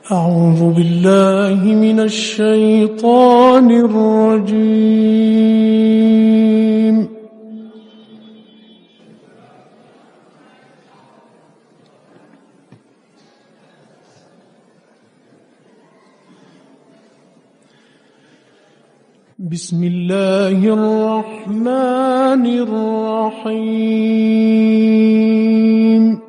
أعوذ بالله من الشيطان الرجيم. بسم الله الرحمن الرحيم.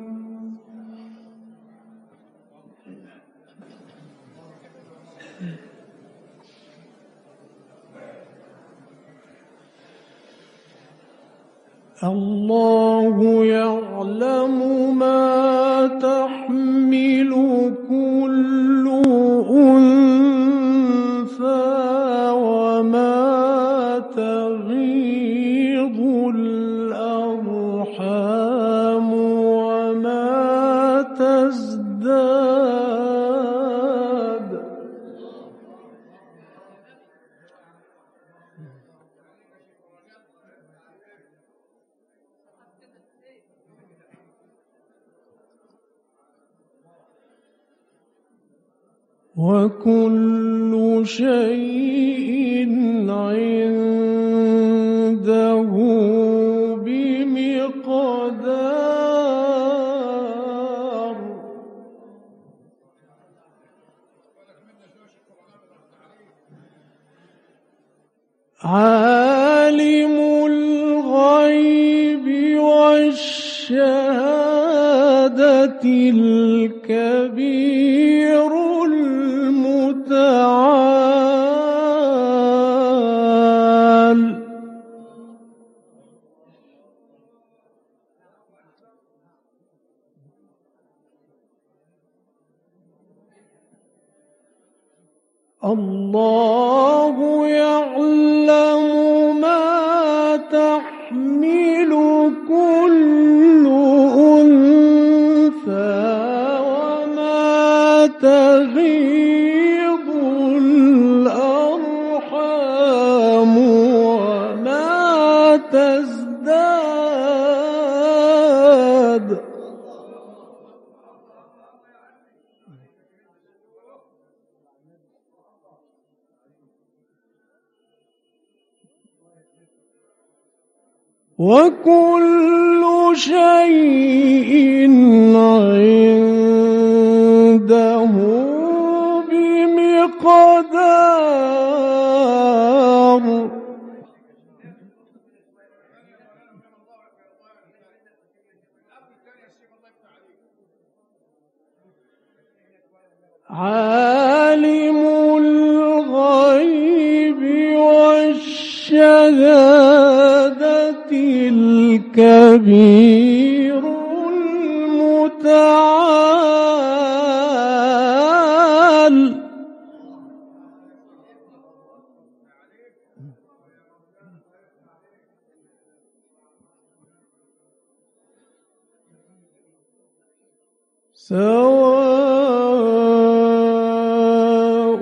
الله يعلم ما تحمل كل أنثى وما تغيض الأرحام وما تزداد. وكل شيء عنده بمقدار. عالم الغيب والشهادة الكبير المتعال. الله يعلم ما تحمل كل أنثى وما تغيض الأرحام وما تزداد. وكل شيء عنده بمقدار. عالم الغيب والشهادة الكبير المتعال. سواء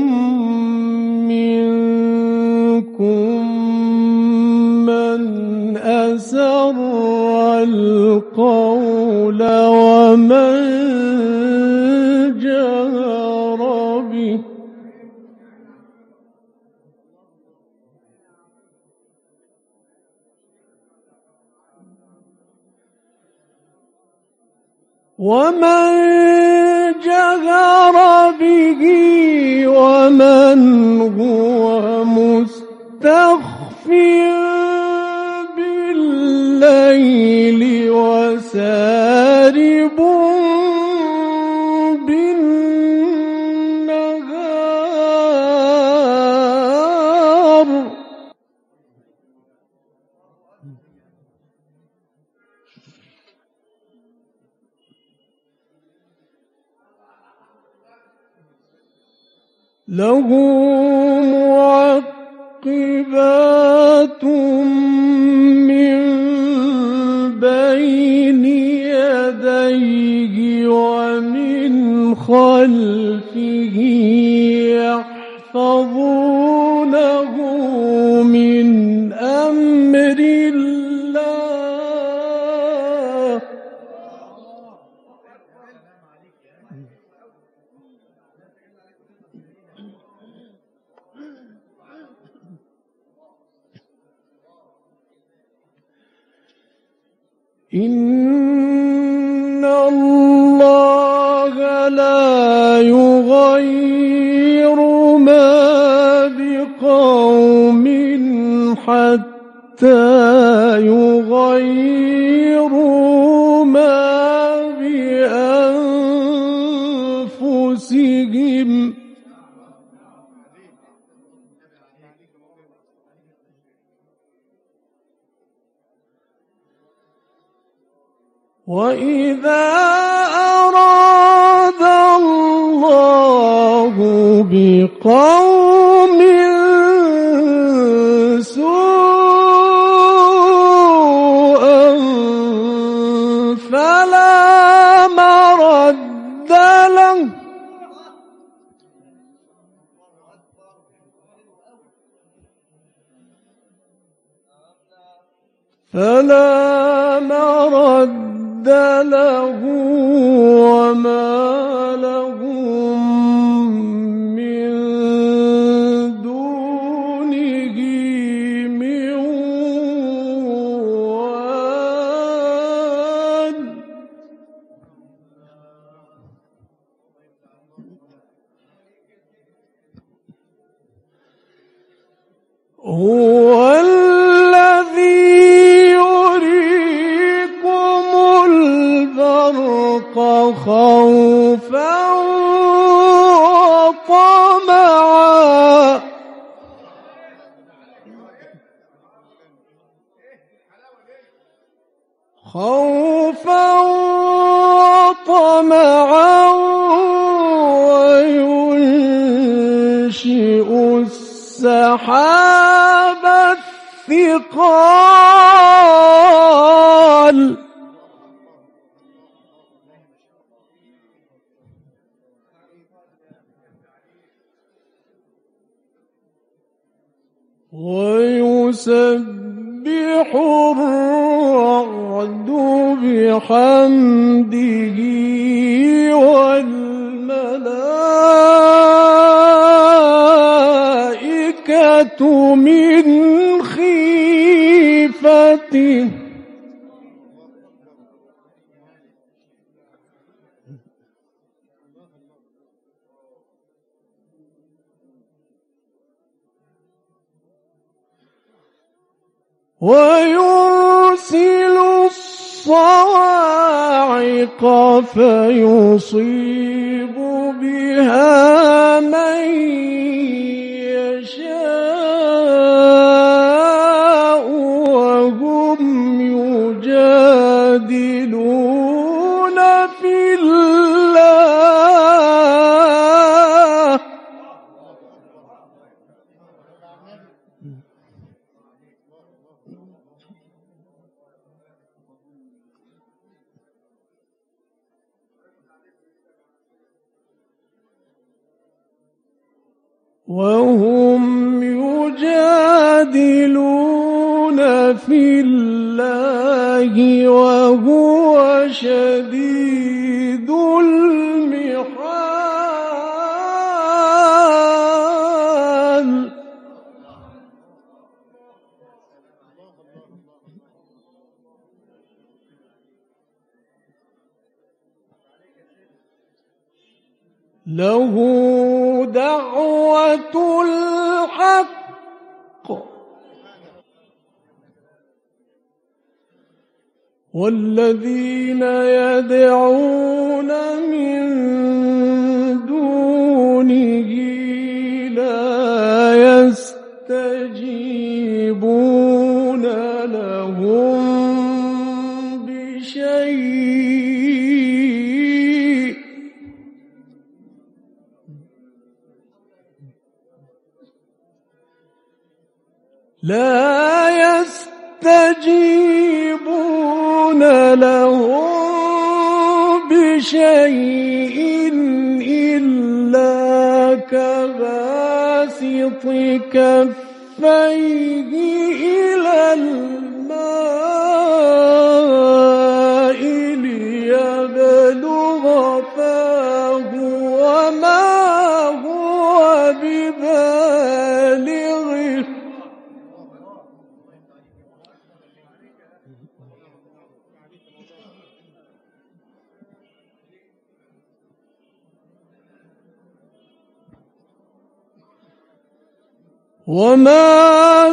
منكم من أسر القول ومن جهر به. ومن جهر به ومن هو مستخف بالليل وسارب بالنهار. له معقبات من بين يديه ومن خلفه يحفظونه من أمر الله. أنفسهم وإذا أراد الله بقوم سوءا فلا مرد له وما لهم من دونه من وال هو الذي يريكم البرق خوفا وطمعا وينشئ السحاب الثقال ويسبح الرعد بحمده والملائكة من خيفته ويرسل الصواعق فيصيب بها من يشاء وهم يجادلون في الله وهم يجادلون في الله وهو شديد المحال له دعوة الحق والذين يدعون من دونه لا يستجيبون لهم بشيء إلا كباسط كفيه إلى الماء ليبلغ فاه وما هو ببالغه وما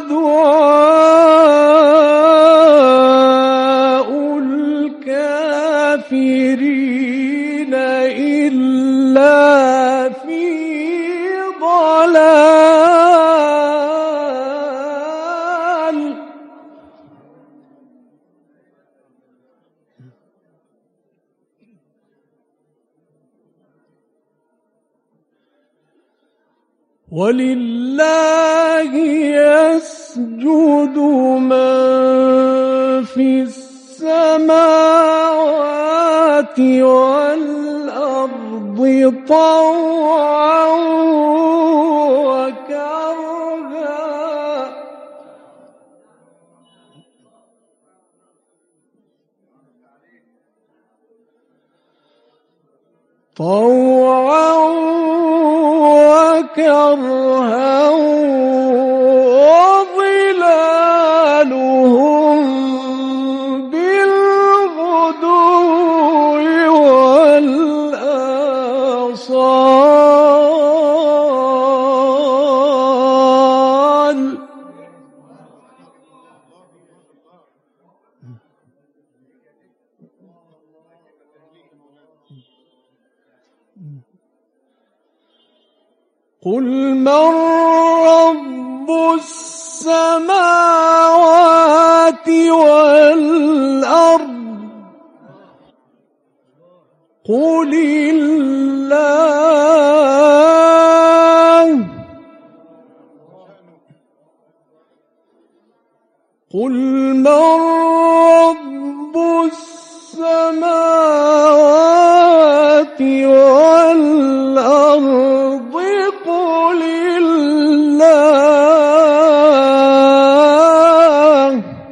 دعاء الكافرين إلا ولله يسجد من في السماوات والأرض طوعا وكرها وكرها وظلالهم بالغدو والآصال قل من رب السماوات والأرض قل الله قل من رب السماوات والأرض قل الله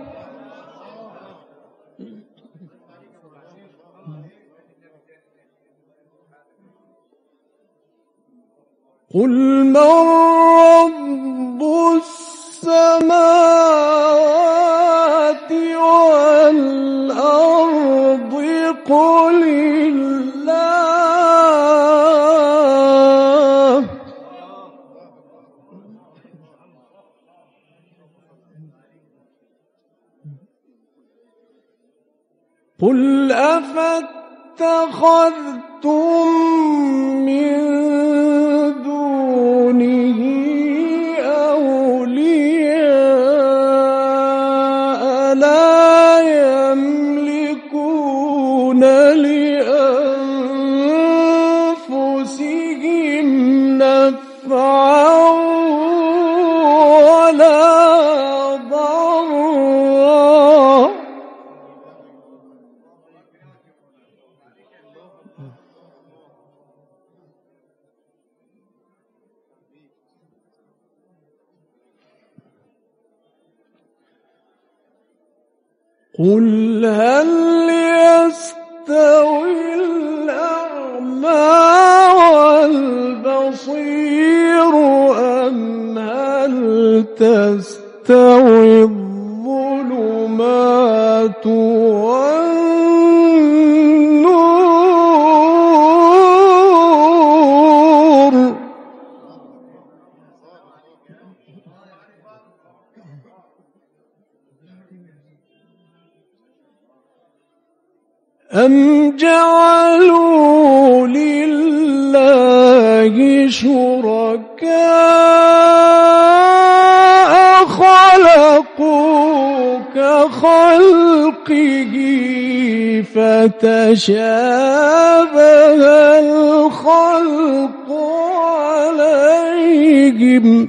قل من رب السماوات والأرض قل الله قل أفاتخذتم من دونه أولياء لا يملكون لأنفسهم نفعا ولا ضرا قل هل يستوي الأعمى والبصير أم هل تستوي الظلمات والنور أم جعلوا لله شركاء خلقوا كخلقه فتشابه الخلق عليهم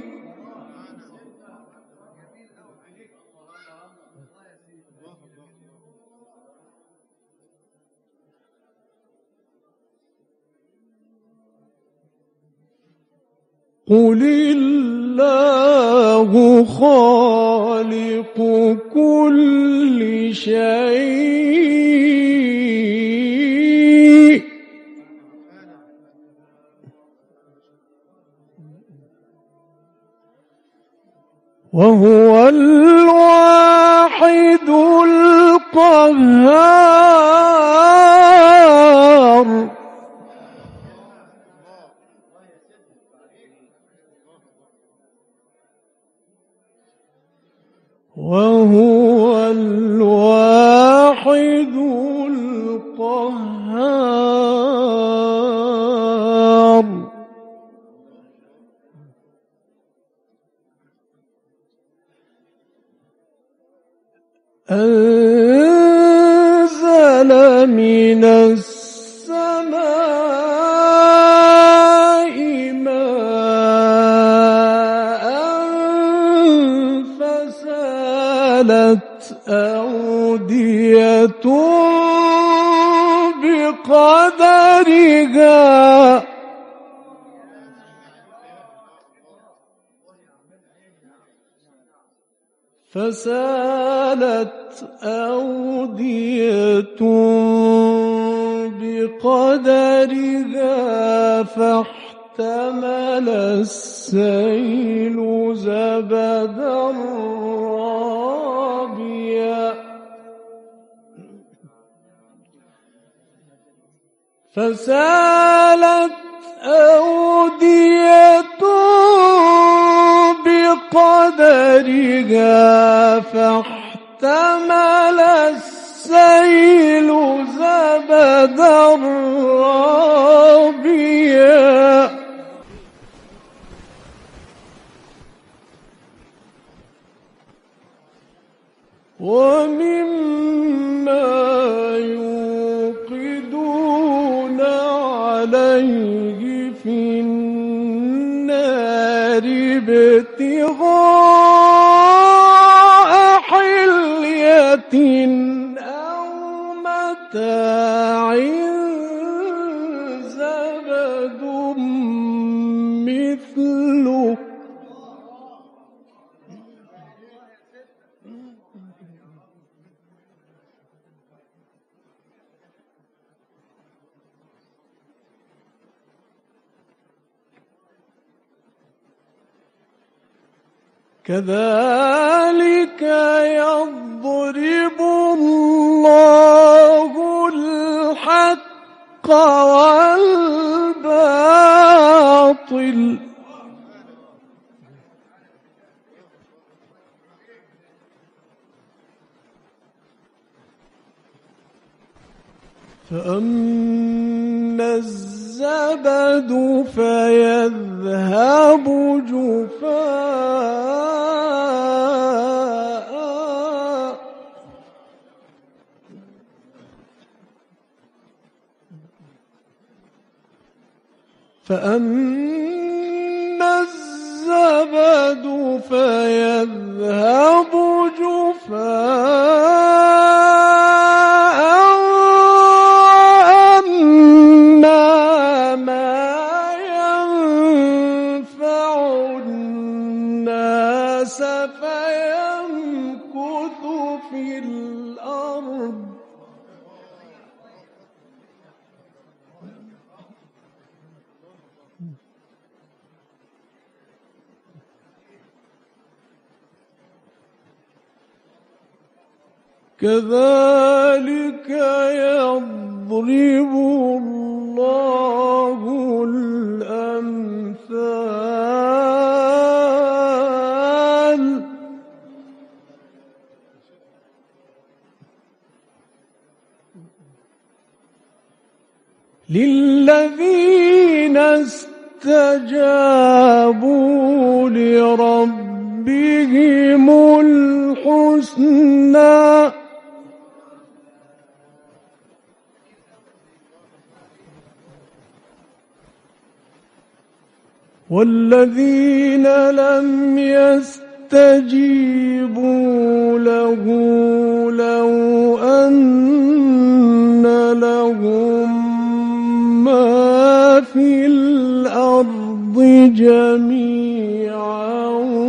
قل الله خالق كل شيء وهو الواحد القهار وهو الواحد القهار أنزل من السماء ماء فسالت أودية بقدرها فاحتمل السيل زبدا رابيا فسالت أودية بقدرها فاحتمل السيل زبدا رابيا ومما يوقدون عليه في النار ابتغاء حلية أو متاع زبد مثله كذلك يضرب الله الحق والباطل فأما الزبد فيذهب جفاء فأما الزبد فيذهب جفاء أما ما ينفع الناس فيمكث في الأرض كذلك يضرب الله الأمثال للذين استجابوا لربهم الحسنى والذين لم يستجيبوا له لو أن لهم ما في الأرض جميعا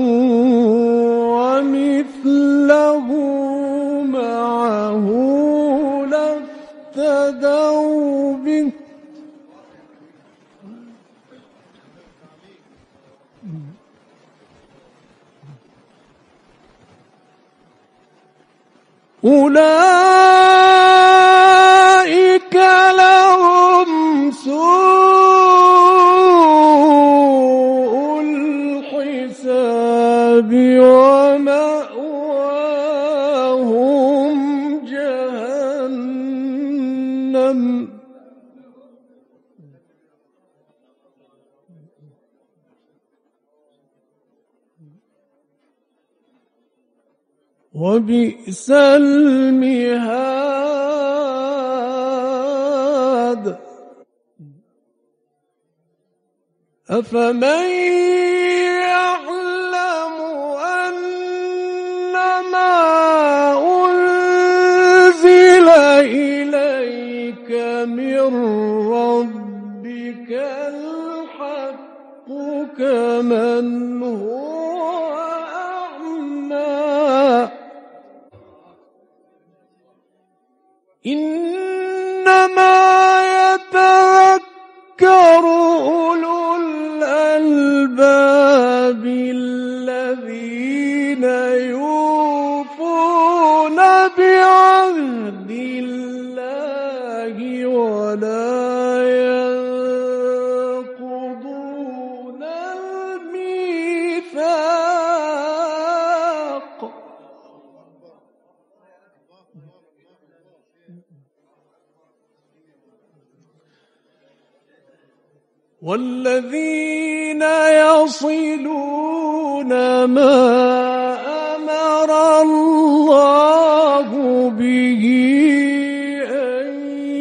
ومثله معه لافتدوا به أولئك لهم سوء الحساب ومأواهم جهنم وبئس المهاد أفمن يعلم أنما أنزل إليك من ربك الحق كمن هو أعمى والذين يصلون ما أمر الله به أن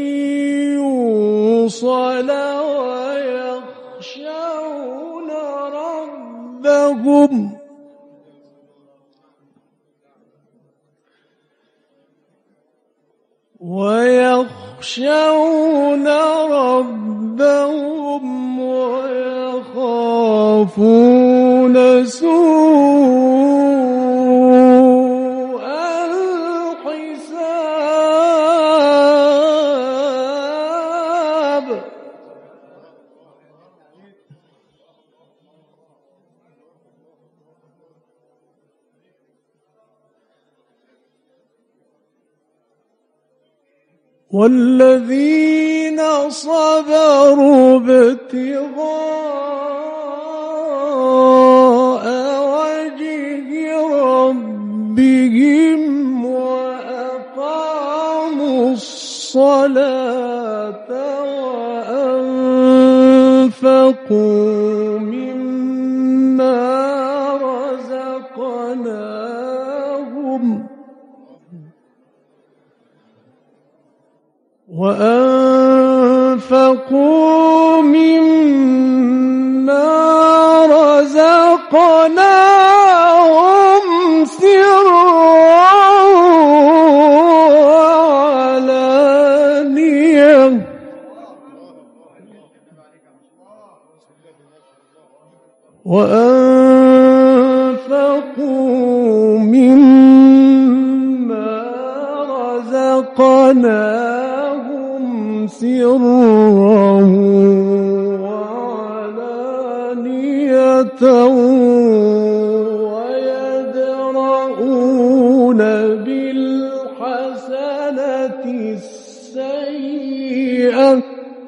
يوصل ويخشون ربهم ويخافون سوء الحساب. والذين صبروا ابتغاء وجه ربهم وأقاموا الصلاة وأنفقوا مما رزقناهم سرا وأنفقوا مما رزقناهم سرا وعلانية ويدرؤون بالحسنة السيئة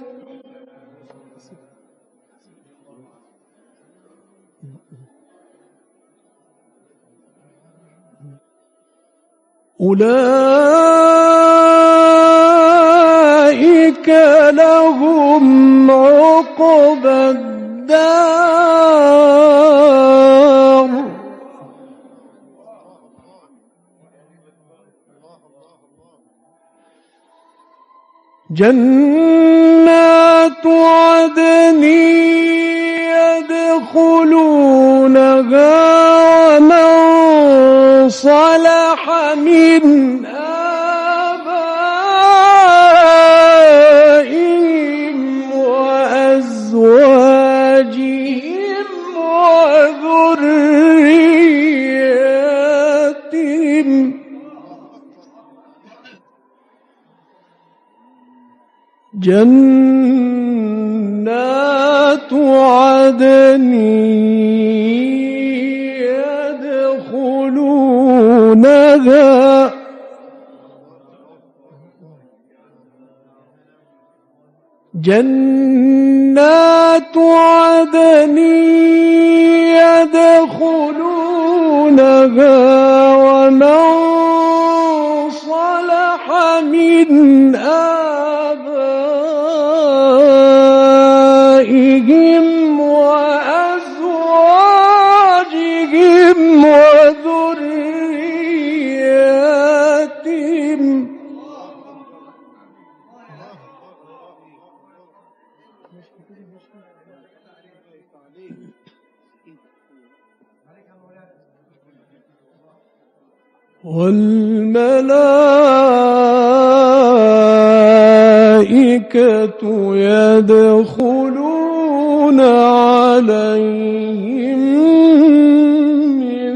أولئك لهم عقبى الدار جنات عدن يدخلونها ومن صلح من آبائهم وأزواجهم وذرياتهم جنات عدن يدخلونها جنات عدن يدخلونها ومن صلح من آبائهم وأزواجهم وذرياتهم والملائكة يدخلون عليهم من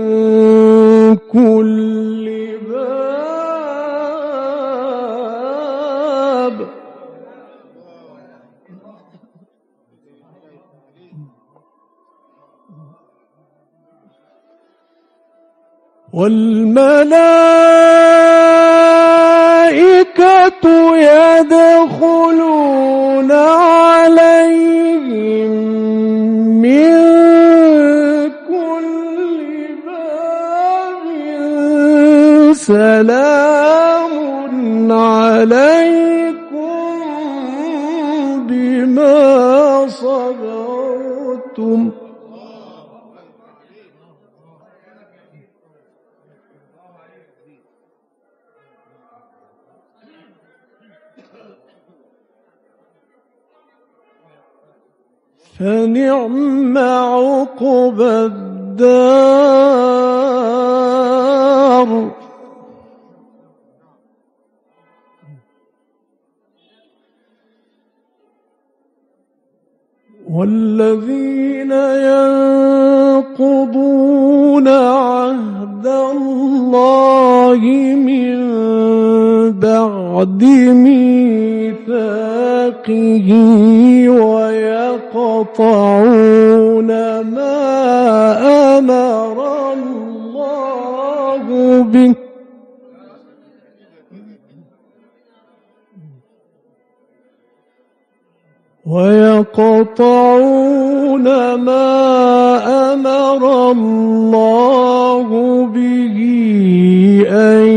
كل باب والملائكة يدخلون عليهم من كل باب سلام عليكم بما صبرتم فنعم عقبى الدار. والذين ينقضون عهد الله من بعد ميثاقه ويقطعون ما أمر الله به أمر الله به أن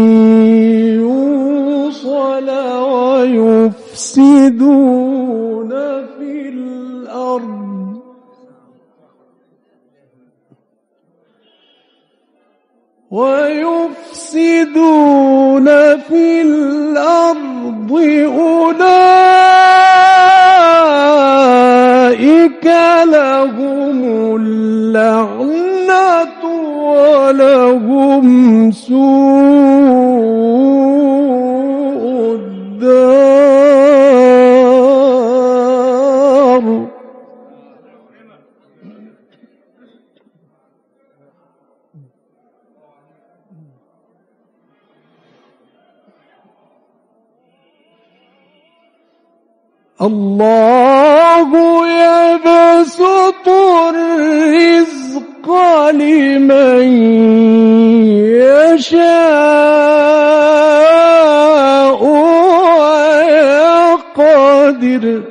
يوصل ويفسدون في الأرض أولئك لهم اللعنة ولهم سوء الدار. الله يبسط الرزق لمن يشاء ويقدر.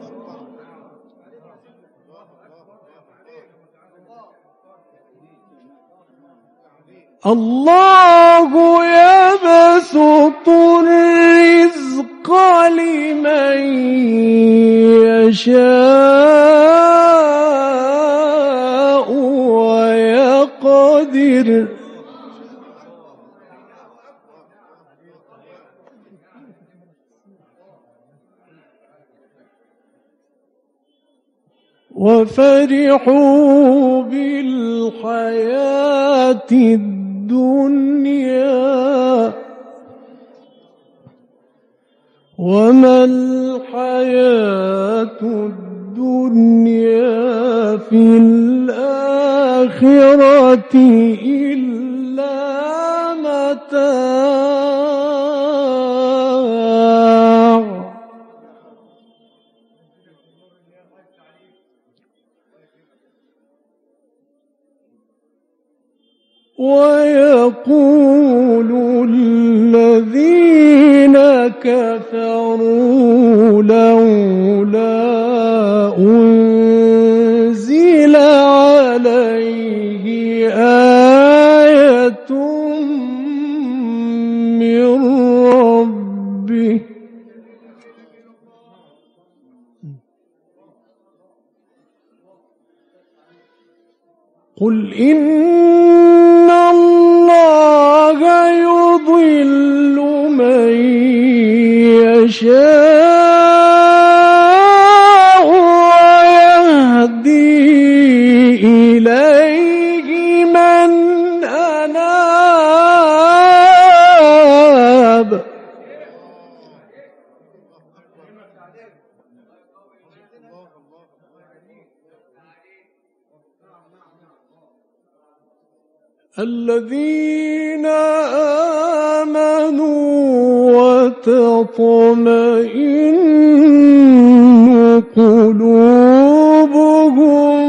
الله يبسط الرزق لمن يشاء ويقدر. وفرحوا بالحياة الدنيا وما الحياة الدنيا في الآخرة إلا متاع. ويقول الذين كفروا لولا أنزل عليه آية من ربه. قل إن الله يضل من يشاء ويهدي إليه من أناب. الذين آمنوا وتطمئن قلوبهم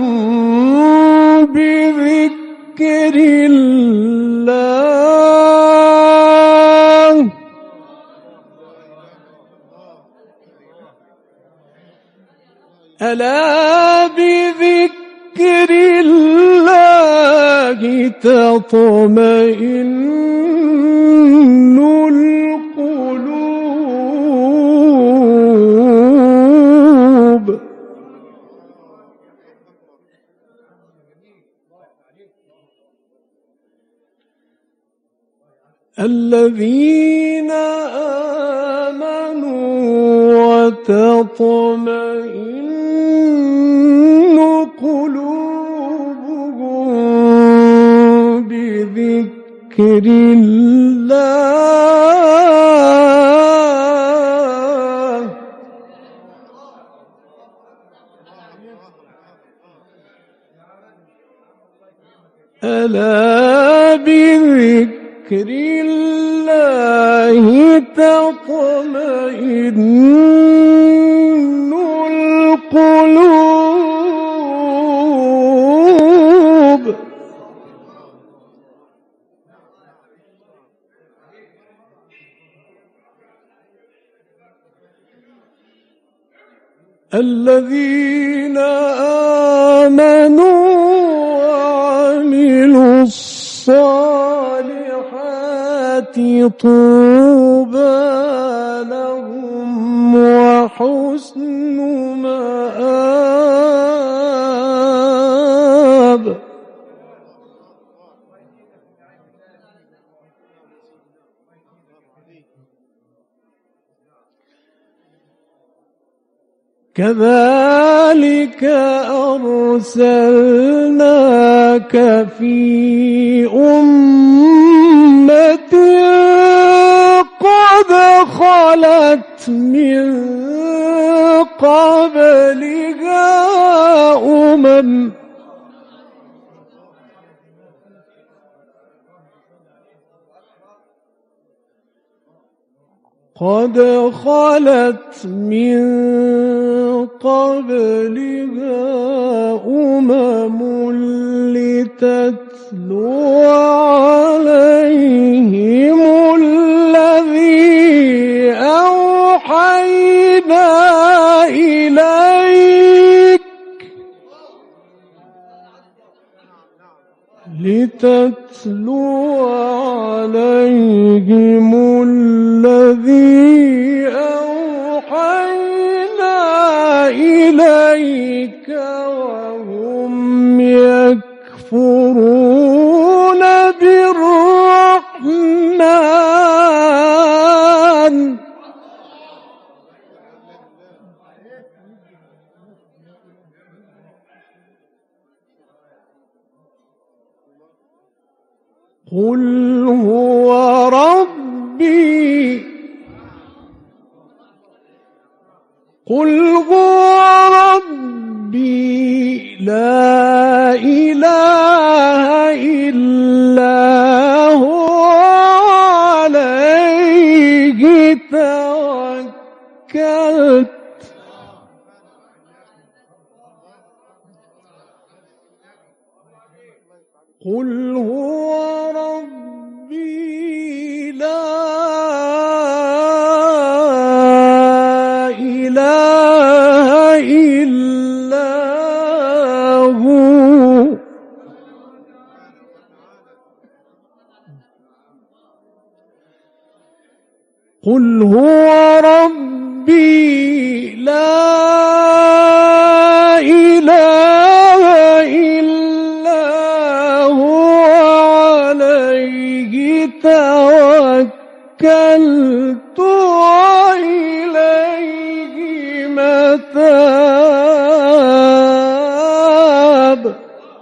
بذكر الله. ألا بذكر الله تطمئن القلوب. الذين آمنوا وتطمئن قلوبهم بذكر الله. ألا بذكر الله تطمئن القلوب. الذين آمنوا وعملوا الصالحات طوبى لهم وحسن مآب. كذلك أرسلناك في أمة قد خلت من قبلها قد خلت من قبلها لتتلو عليهم الذي أوحينا إليك وهم يكفرون بالرحمن. قل هو ربي لا إله إلا هو عليه توكلت قل هو ربي لا إله إلا هو قل هو ربي لا إله إلا هو عليه توكلت وإليه متاب.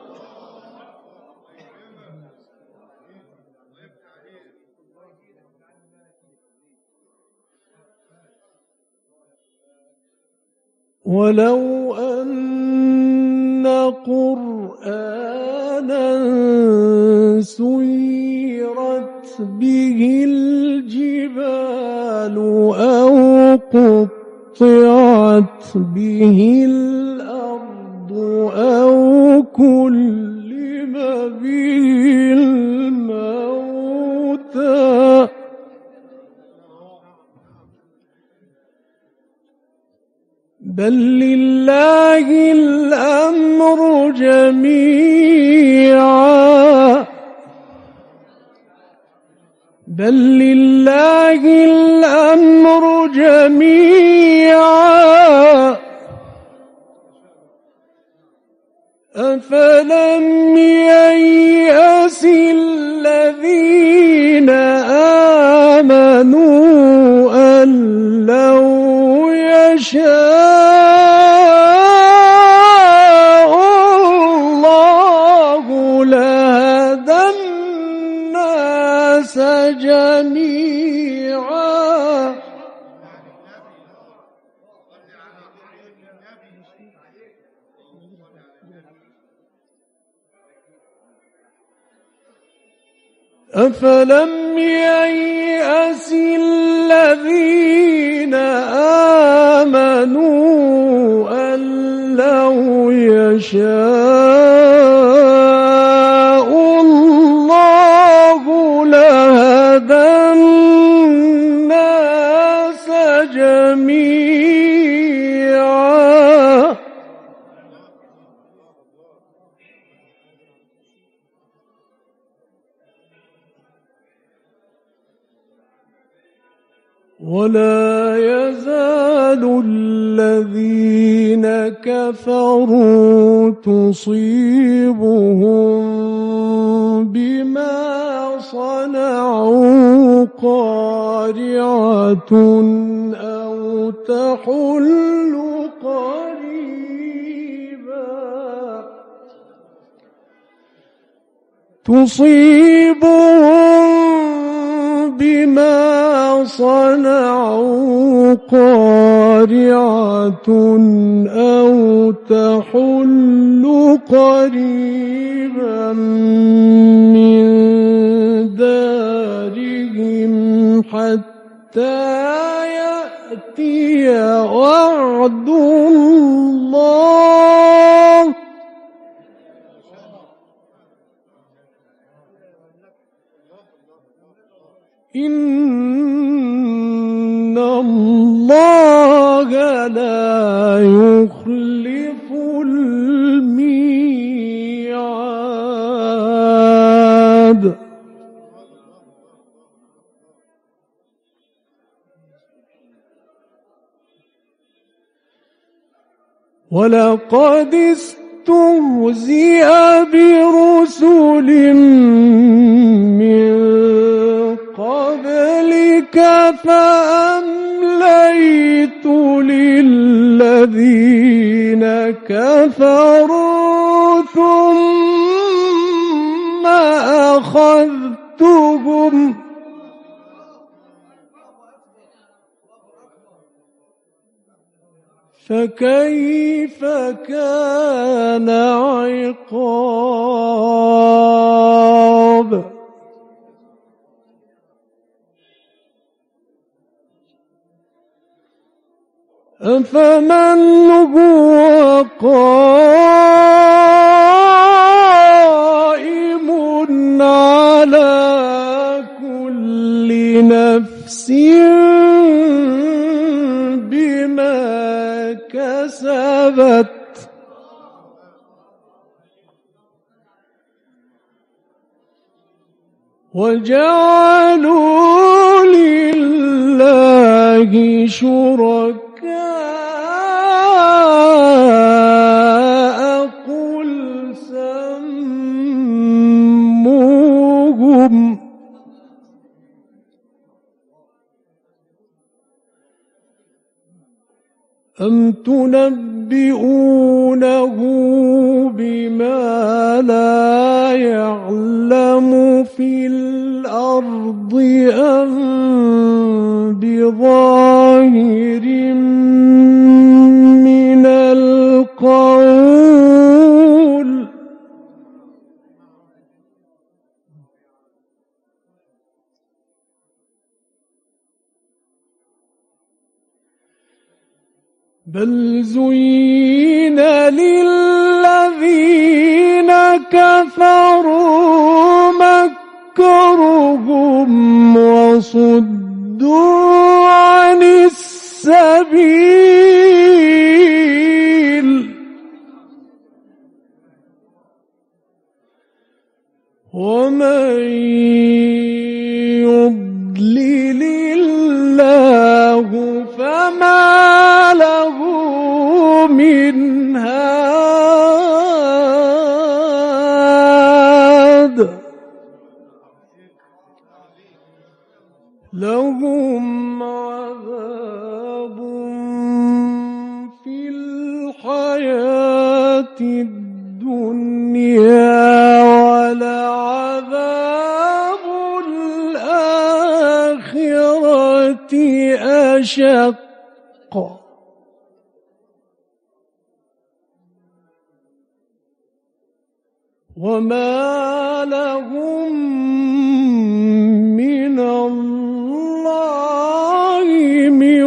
ولو أن قرآنا سيرت به الجبال أو قطعت به الأرض أو كلم به الموتى بل لله الأمر جميعا أفلم ييأس الذين أفلم ييأس الذين آمنوا أن لو يشاء الله لهدى الناس جميعا ولا يزال الذين كفروا تصيبهم بما صنعوا قارعة أو تحل قريبا تصيبهم بما صنعوا قارعة أو تحل قريبا من دارهم حتى يأتي وعد الله إن الله لا يخلف الميعاد ولقد استهزئ برسل من قبلك فأمليت للذين كفروا ثم أخذتهم فكيف كان عقاب أفمن هو قائم على كل نفس بما كسبت وجعلوا لله شركاء قل سموهم أم تنبئونه بما لا يعلم في الأرض أم بظاهر من القول بل زين للذين كفروا مكرهم وصدوا عن السبيل ومن يضلل الله فما له من هاد لهم عذاب في الحياة الدنيا ولعذاب الآخرة أشق وما لهم من الله من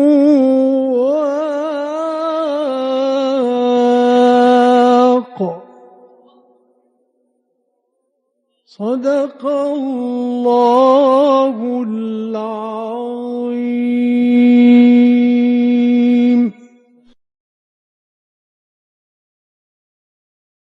واق. صدق الله العظيم.